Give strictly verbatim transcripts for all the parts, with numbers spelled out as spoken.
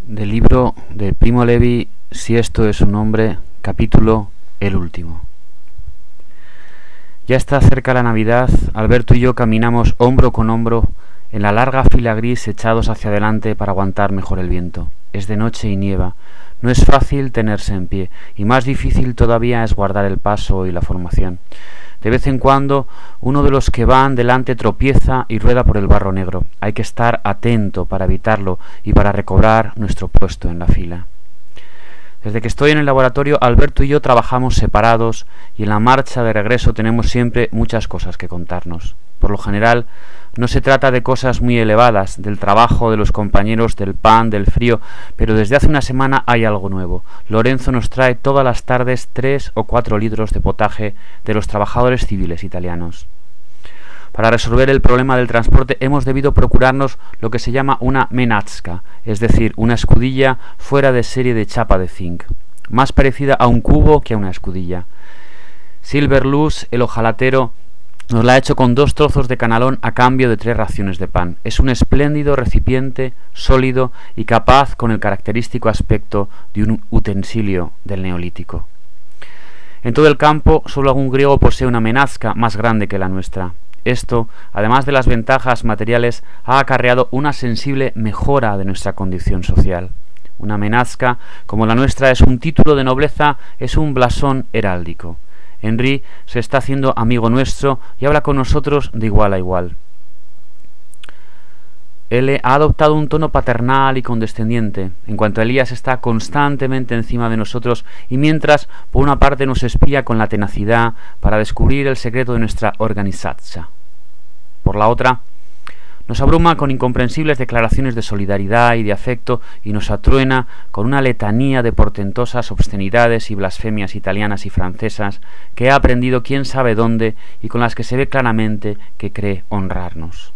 Del libro de Primo Levi, Si esto es un hombre, capítulo El último. Ya está cerca la Navidad. Alberto y yo caminamos hombro con hombro en la larga fila gris, echados hacia adelante para aguantar mejor el viento. Es de noche y nieva. No es fácil tenerse en pie, y más difícil todavía es guardar el paso y la formación. De vez en cuando, uno de los que van delante tropieza y rueda por el barro negro. Hay que estar atento para evitarlo y para recobrar nuestro puesto en la fila. Desde que estoy en el laboratorio, Alberto y yo trabajamos separados y en la marcha de regreso tenemos siempre muchas cosas que contarnos. Por lo general, no se trata de cosas muy elevadas, del trabajo, de los compañeros, del pan, del frío, pero desde hace una semana hay algo nuevo. Lorenzo nos trae todas las tardes tres o cuatro litros de potaje de los trabajadores civiles italianos. Para resolver el problema del transporte hemos debido procurarnos lo que se llama una menazca, es decir, una escudilla fuera de serie de chapa de zinc, más parecida a un cubo que a una escudilla. Silverluz, el ojalatero, nos la ha hecho con dos trozos de canalón a cambio de tres raciones de pan. Es un espléndido recipiente, sólido y capaz con el característico aspecto de un utensilio del Neolítico. En todo el campo, solo algún griego posee una menazca más grande que la nuestra. Esto, además de las ventajas materiales, ha acarreado una sensible mejora de nuestra condición social. Una menazca, como la nuestra, es un título de nobleza, es un blasón heráldico. Henry se está haciendo amigo nuestro y habla con nosotros de igual a igual. Él ha adoptado un tono paternal y condescendiente, en cuanto Elías está constantemente encima de nosotros y mientras, por una parte, nos espía con la tenacidad para descubrir el secreto de nuestra organizatza. Por la otra, nos abruma con incomprensibles declaraciones de solidaridad y de afecto y nos atruena con una letanía de portentosas obscenidades y blasfemias italianas y francesas que ha aprendido quién sabe dónde y con las que se ve claramente que cree honrarnos.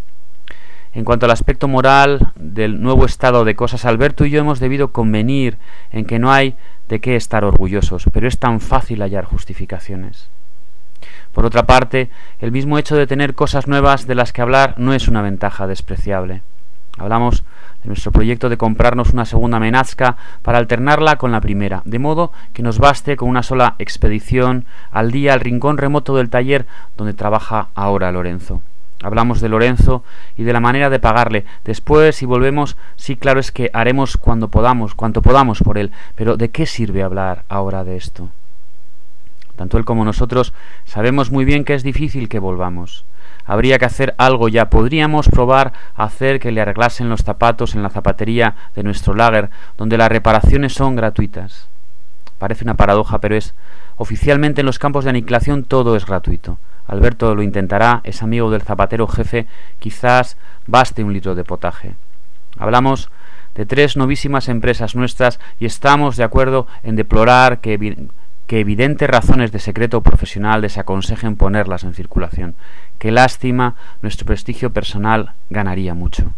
En cuanto al aspecto moral del nuevo estado de cosas, Alberto y yo hemos debido convenir en que no hay de qué estar orgullosos, pero es tan fácil hallar justificaciones. Por otra parte, el mismo hecho de tener cosas nuevas de las que hablar no es una ventaja despreciable. Hablamos de nuestro proyecto de comprarnos una segunda menazca para alternarla con la primera, de modo que nos baste con una sola expedición al día al rincón remoto del taller donde trabaja ahora Lorenzo. Hablamos de Lorenzo y de la manera de pagarle. Después, si volvemos, sí, claro es que haremos cuando podamos, cuanto podamos por él. Pero ¿de qué sirve hablar ahora de esto? Tanto él como nosotros sabemos muy bien que es difícil que volvamos. Habría que hacer algo ya. Podríamos probar a hacer que le arreglasen los zapatos en la zapatería de nuestro lager, donde las reparaciones son gratuitas. Parece una paradoja, pero es. Oficialmente en los campos de aniquilación todo es gratuito. Alberto lo intentará, es amigo del zapatero jefe, quizás baste un litro de potaje. Hablamos de tres novísimas empresas nuestras y estamos de acuerdo en deplorar que, evi- que evidentes razones de secreto profesional desaconsejen ponerlas en circulación. Qué lástima, nuestro prestigio personal ganaría mucho.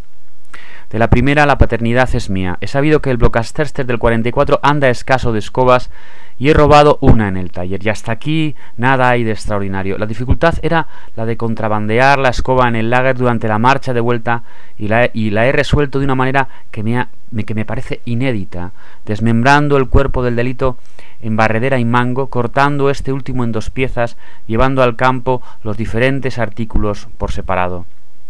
De la primera, la paternidad es mía. He sabido que el Blockcaster del cuarenta y cuatro anda escaso de escobas y he robado una en el taller. Y hasta aquí nada hay de extraordinario. La dificultad era la de contrabandear la escoba en el lager durante la marcha de vuelta y la, y la he resuelto de una manera que me, ha, que me parece inédita, desmembrando el cuerpo del delito en barredera y mango, cortando este último en dos piezas, llevando al campo los diferentes artículos por separado.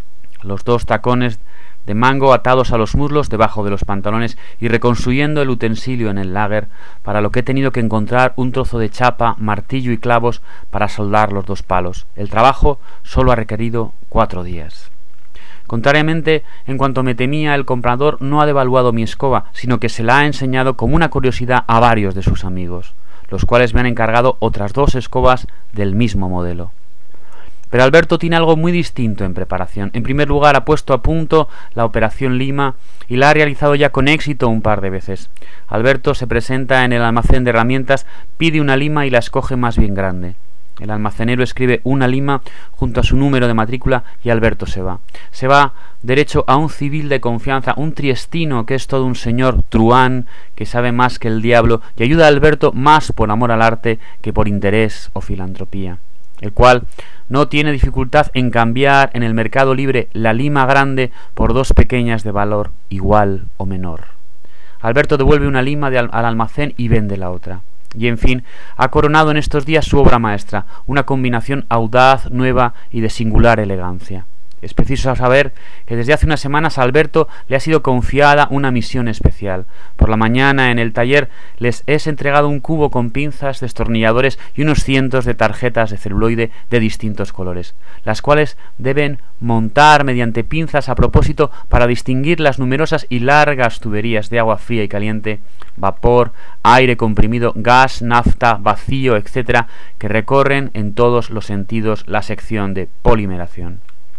Los dos tacones de mango atados a los muslos debajo de los pantalones y reconstruyendo el utensilio en el lager, para lo que he tenido que encontrar un trozo de chapa, martillo y clavos para soldar los dos palos. El trabajo solo ha requerido cuatro días. Contrariamente, en cuanto me temía, el comprador no ha devaluado mi escoba, sino que se la ha enseñado como una curiosidad a varios de sus amigos, los cuales me han encargado otras dos escobas del mismo modelo. Pero Alberto tiene algo muy distinto en preparación. En primer lugar, ha puesto a punto la operación Lima y la ha realizado ya con éxito un par de veces. Alberto se presenta en el almacén de herramientas, pide una lima y la escoge más bien grande. El almacenero escribe una lima junto a su número de matrícula y Alberto se va. Se va derecho a un civil de confianza, un triestino que es todo un señor truán, que sabe más que el diablo y ayuda a Alberto más por amor al arte que por interés o filantropía, el cual no tiene dificultad en cambiar en el mercado libre la lima grande por dos pequeñas de valor igual o menor. Alberto devuelve una lima de al, al almacén y vende la otra. Y en fin, ha coronado en estos días su obra maestra, una combinación audaz, nueva y de singular elegancia. Es preciso saber que desde hace unas semanas a Alberto le ha sido confiada una misión especial. Por la mañana en el taller les es entregado un cubo con pinzas, destornilladores y unos cientos de tarjetas de celuloide de distintos colores, las cuales deben montar mediante pinzas a propósito para distinguir las numerosas y largas tuberías de agua fría y caliente, vapor, aire comprimido, gas, nafta, vacío, etcétera, que recorren en todos los sentidos la sección de polimeración.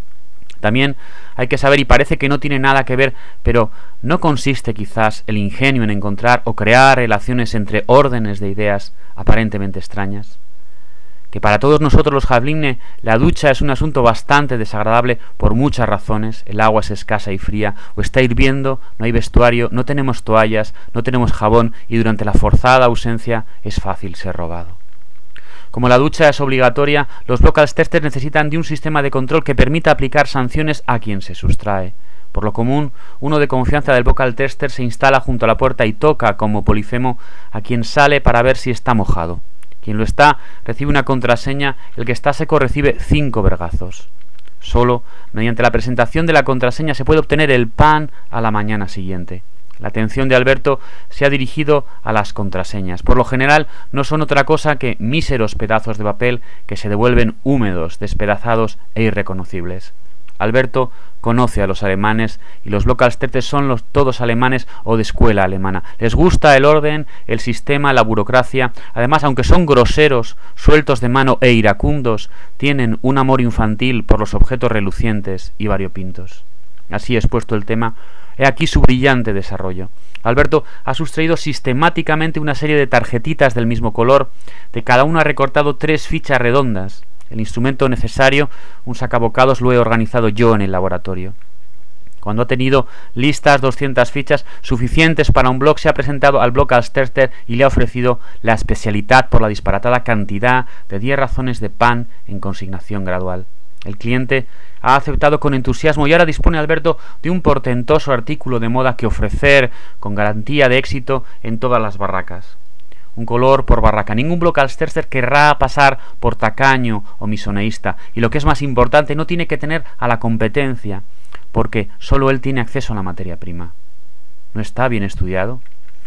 También hay que saber, y parece que no tiene nada que ver, pero ¿no consiste quizás el ingenio en encontrar o crear relaciones entre órdenes de ideas aparentemente extrañas? Que para todos nosotros los Javlimne la ducha es un asunto bastante desagradable por muchas razones. El agua es escasa y fría, o está hirviendo, no hay vestuario, no tenemos toallas, no tenemos jabón y durante la forzada ausencia es fácil ser robado. Como la ducha es obligatoria, los local testers necesitan de un sistema de control que permita aplicar sanciones a quien se sustrae. Por lo común, uno de confianza del vocal tester se instala junto a la puerta y toca como polifemo a quien sale para ver si está mojado. Quien lo está recibe una contraseña, el que está seco recibe cinco vergazos. Solo mediante la presentación de la contraseña se puede obtener el pan a la mañana siguiente. La atención de Alberto se ha dirigido a las contraseñas. Por lo general no son otra cosa que míseros pedazos de papel que se devuelven húmedos, despedazados e irreconocibles. Alberto conoce a los alemanes y los local testers son los todos alemanes o de escuela alemana. Les gusta el orden, el sistema, la burocracia. Además, aunque son groseros, sueltos de mano e iracundos, tienen un amor infantil por los objetos relucientes y variopintos. Así expuesto el tema, he aquí su brillante desarrollo. Alberto ha sustraído sistemáticamente una serie de tarjetitas del mismo color. De cada una ha recortado tres fichas redondas. El instrumento necesario, un sacabocados, lo he organizado yo en el laboratorio. Cuando ha tenido listas doscientas fichas suficientes para un blog, se ha presentado al blog Alsterter y le ha ofrecido la especialidad por la disparatada cantidad de diez razones de pan en consignación gradual. El cliente ha aceptado con entusiasmo y ahora dispone Alberto de un portentoso artículo de moda que ofrecer con garantía de éxito en todas las barracas. Un color por barraca. Ningún Blocalsterster querrá pasar por tacaño o misoneísta. Y lo que es más importante, no tiene que tener a la competencia, porque solo él tiene acceso a la materia prima. ¿No está bien estudiado?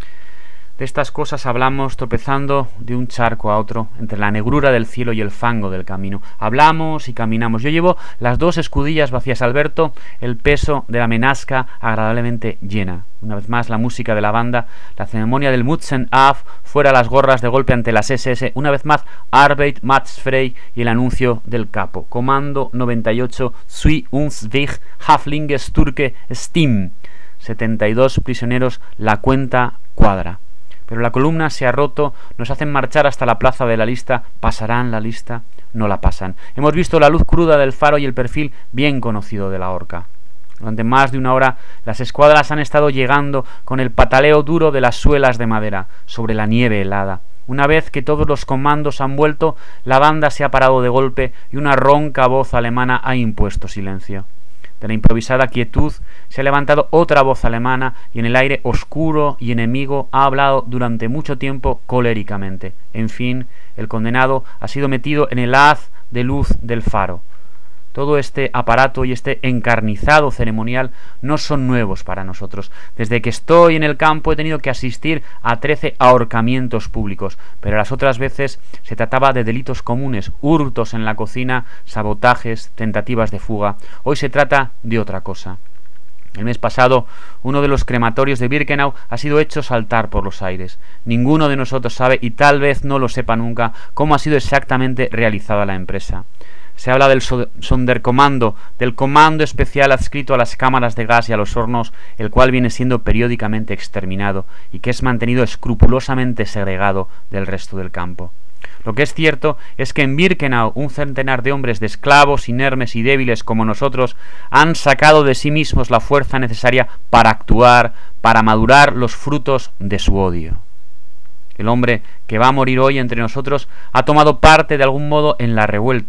De estas cosas hablamos tropezando de un charco a otro, entre la negrura del cielo y el fango del camino. Hablamos y caminamos. Yo llevo las dos escudillas vacías, Alberto, el peso de la menasca agradablemente llena. Una vez más la música de la banda, la ceremonia del Mutzen Af, fuera las gorras de golpe ante las ese ese, una vez más Arbeit Mats Frey y el anuncio del capo. Comando noventa y ocho, Zwi uns Weg, Haflinges Turke Steam. setenta y dos prisioneros, la cuenta cuadra. Pero la columna se ha roto, nos hacen marchar hasta la plaza de la lista. ¿Pasarán la lista? No la pasan. Hemos visto la luz cruda del faro y el perfil bien conocido de la horca. Durante más de una hora las escuadras han estado llegando con el pataleo duro de las suelas de madera sobre la nieve helada. Una vez que todos los comandos han vuelto, la banda se ha parado de golpe y una ronca voz alemana ha impuesto silencio. De la improvisada quietud se ha levantado otra voz alemana y en el aire oscuro y enemigo ha hablado durante mucho tiempo coléricamente. En fin, el condenado ha sido metido en el haz de luz del faro. Todo este aparato y este encarnizado ceremonial no son nuevos para nosotros. Desde que estoy en el campo he tenido que asistir a trece ahorcamientos públicos, pero las otras veces se trataba de delitos comunes, hurtos en la cocina, sabotajes, tentativas de fuga. Hoy se trata de otra cosa. El mes pasado, uno de los crematorios de Birkenau ha sido hecho saltar por los aires. Ninguno de nosotros sabe, y tal vez no lo sepa nunca, cómo ha sido exactamente realizada la empresa. Se habla del Sonderkommando, del comando especial adscrito a las cámaras de gas y a los hornos, el cual viene siendo periódicamente exterminado y que es mantenido escrupulosamente segregado del resto del campo. Lo que es cierto es que en Birkenau un centenar de hombres de esclavos, inermes y débiles como nosotros han sacado de sí mismos la fuerza necesaria para actuar, para madurar los frutos de su odio. El hombre que va a morir hoy entre nosotros ha tomado parte de algún modo en la revuelta.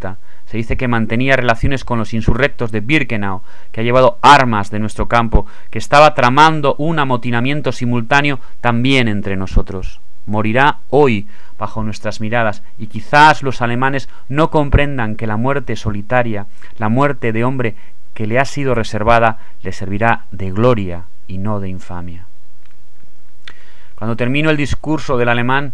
Se dice que mantenía relaciones con los insurrectos de Birkenau, que ha llevado armas de nuestro campo, que estaba tramando un amotinamiento simultáneo también entre nosotros. Morirá hoy bajo nuestras miradas, y quizás los alemanes no comprendan que la muerte solitaria, la muerte de hombre que le ha sido reservada, le servirá de gloria y no de infamia. Cuando terminó el discurso del alemán,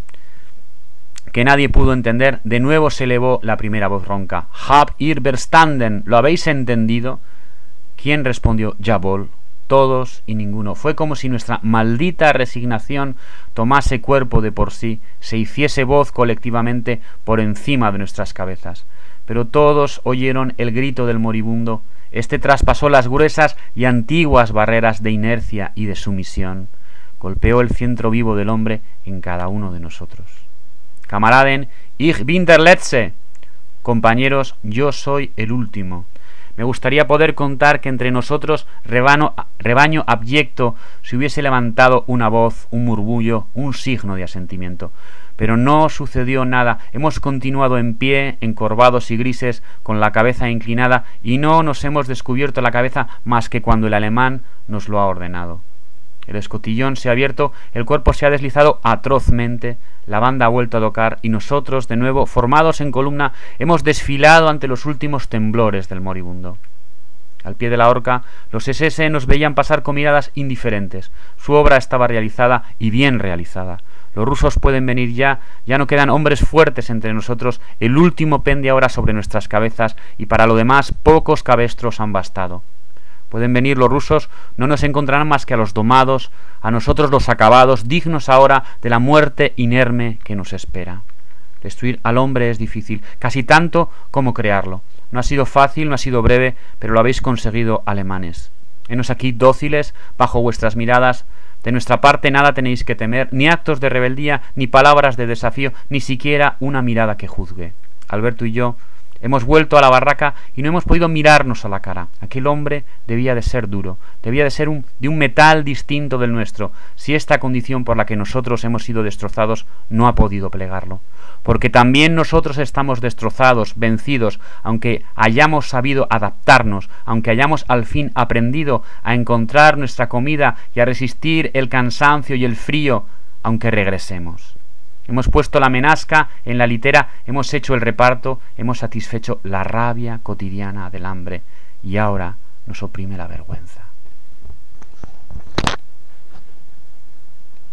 que nadie pudo entender, de nuevo se elevó la primera voz ronca. «Habt ihr verstanden?» ¿Lo habéis entendido? ¿Quién respondió? «Jawohl». Todos y ninguno. Fue como si nuestra maldita resignación tomase cuerpo de por sí, se hiciese voz colectivamente por encima de nuestras cabezas. Pero todos oyeron el grito del moribundo. Este traspasó las gruesas y antiguas barreras de inercia y de sumisión. Golpeó el centro vivo del hombre en cada uno de nosotros. Camaraden, ich bin der Letzte. Compañeros, yo soy el último. Me gustaría poder contar que entre nosotros, rebano, rebaño abyecto, se hubiese levantado una voz, un murmullo, un signo de asentimiento. Pero no sucedió nada. Hemos continuado en pie, encorvados y grises, con la cabeza inclinada, y no nos hemos descubierto la cabeza más que cuando el alemán nos lo ha ordenado. El escotillón se ha abierto, el cuerpo se ha deslizado atrozmente, la banda ha vuelto a tocar y nosotros, de nuevo, formados en columna, hemos desfilado ante los últimos temblores del moribundo. Al pie de la horca, los ese ese nos veían pasar con miradas indiferentes. Su obra estaba realizada y bien realizada. Los rusos pueden venir ya, ya no quedan hombres fuertes entre nosotros, el último pende ahora sobre nuestras cabezas y para lo demás pocos cabestros han bastado. Pueden venir los rusos, no nos encontrarán más que a los domados, a nosotros los acabados, dignos ahora de la muerte inerme que nos espera. Destruir al hombre es difícil, casi tanto como crearlo. No ha sido fácil, no ha sido breve, pero lo habéis conseguido, alemanes. Henos aquí dóciles, bajo vuestras miradas. De nuestra parte nada tenéis que temer, ni actos de rebeldía, ni palabras de desafío, ni siquiera una mirada que juzgue. Alberto y yo hemos vuelto a la barraca y no hemos podido mirarnos a la cara. Aquel hombre debía de ser duro, debía de ser un, de un metal distinto del nuestro, si esta condición por la que nosotros hemos sido destrozados no ha podido plegarlo. Porque también nosotros estamos destrozados, vencidos, aunque hayamos sabido adaptarnos, aunque hayamos al fin aprendido a encontrar nuestra comida y a resistir el cansancio y el frío, aunque regresemos. Hemos puesto la menasca en la litera, hemos hecho el reparto, hemos satisfecho la rabia cotidiana del hambre y ahora nos oprime la vergüenza.